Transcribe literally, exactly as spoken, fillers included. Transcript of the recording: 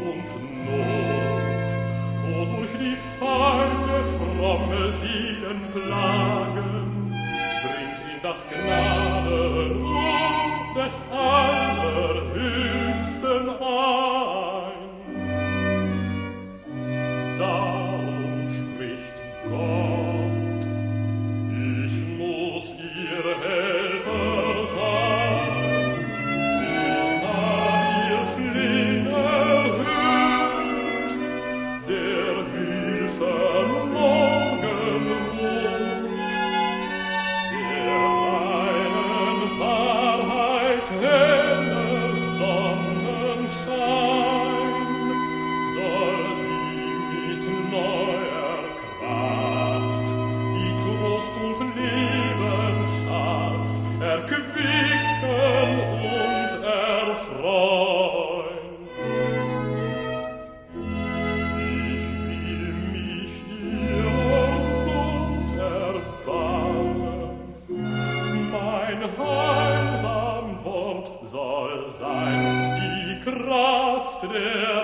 und Not, wodurch die Feinde fromme Seelen plagen, bringt ihn das Gnadenlob des Allerhöchsten ein. Darum spricht Gott, ich muss ihr Helfer sein, ich kann ihr Flehen erhöht, der Hilfe morgen ruht, der einen Wahrheit helle Sonnenschein soll sie mit neuer Kraft die Trost und Leben schafft, erquicken und erfreuen. Ich will mich ihr Gott erbarmen, mein heilsam Wort soll sein die Kraft der